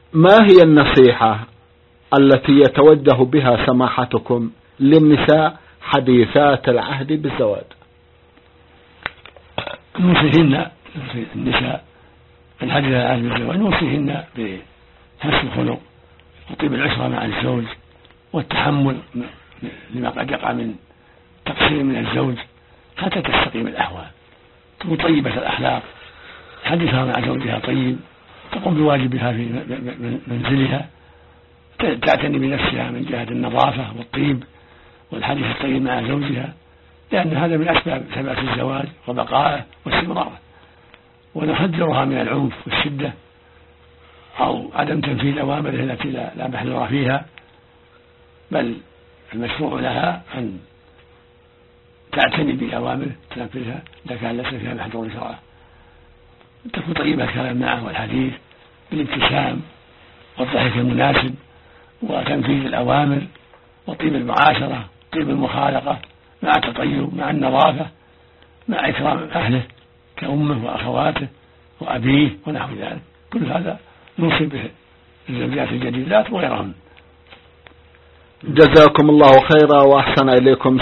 ما هي النصيحة التي يتوجه بها سماحتكم للنساء حديثات العهد بالزواج؟ نوصيهن النساء الحديث عن العهد بالزواج، نوصيهن بحسن الخلق وطيب العشرة مع الزوج والتحمل لما قد يقع من تقصير من الزوج حتى تستقيم الأحوال، تكون طيبة الأخلاق، حديثها مع زوجها طيب، تقوم بواجبها في منزلها، تعتني بنفسها من جهة النظافة والطيب والحديث الطيب مع زوجها، لأن هذا من أسباب ثبات الزواج وبقائه واستمراره. ونحذرها من العنف والشدة أو عدم تنفيذ أوامره التي لا محذور فيها، بل المشروع لها أن تعتني بأوامره تنفذها إذا كان ليس فيها محذور شرعه، تكون طيبة الكلام معه والحديث بالابتسام والضحك المناسب وتنفيذ الأوامر وطيب المعاشرة، طيب المخالقة مع التطيب مع النظافة مع إكرام أهله كأمه وأخواته وأبيه ونحو ذلك. كل هذا نوصي به الزوجات الجديدات وغيرهن. جزاكم الله خيرا وأحسن إليكم.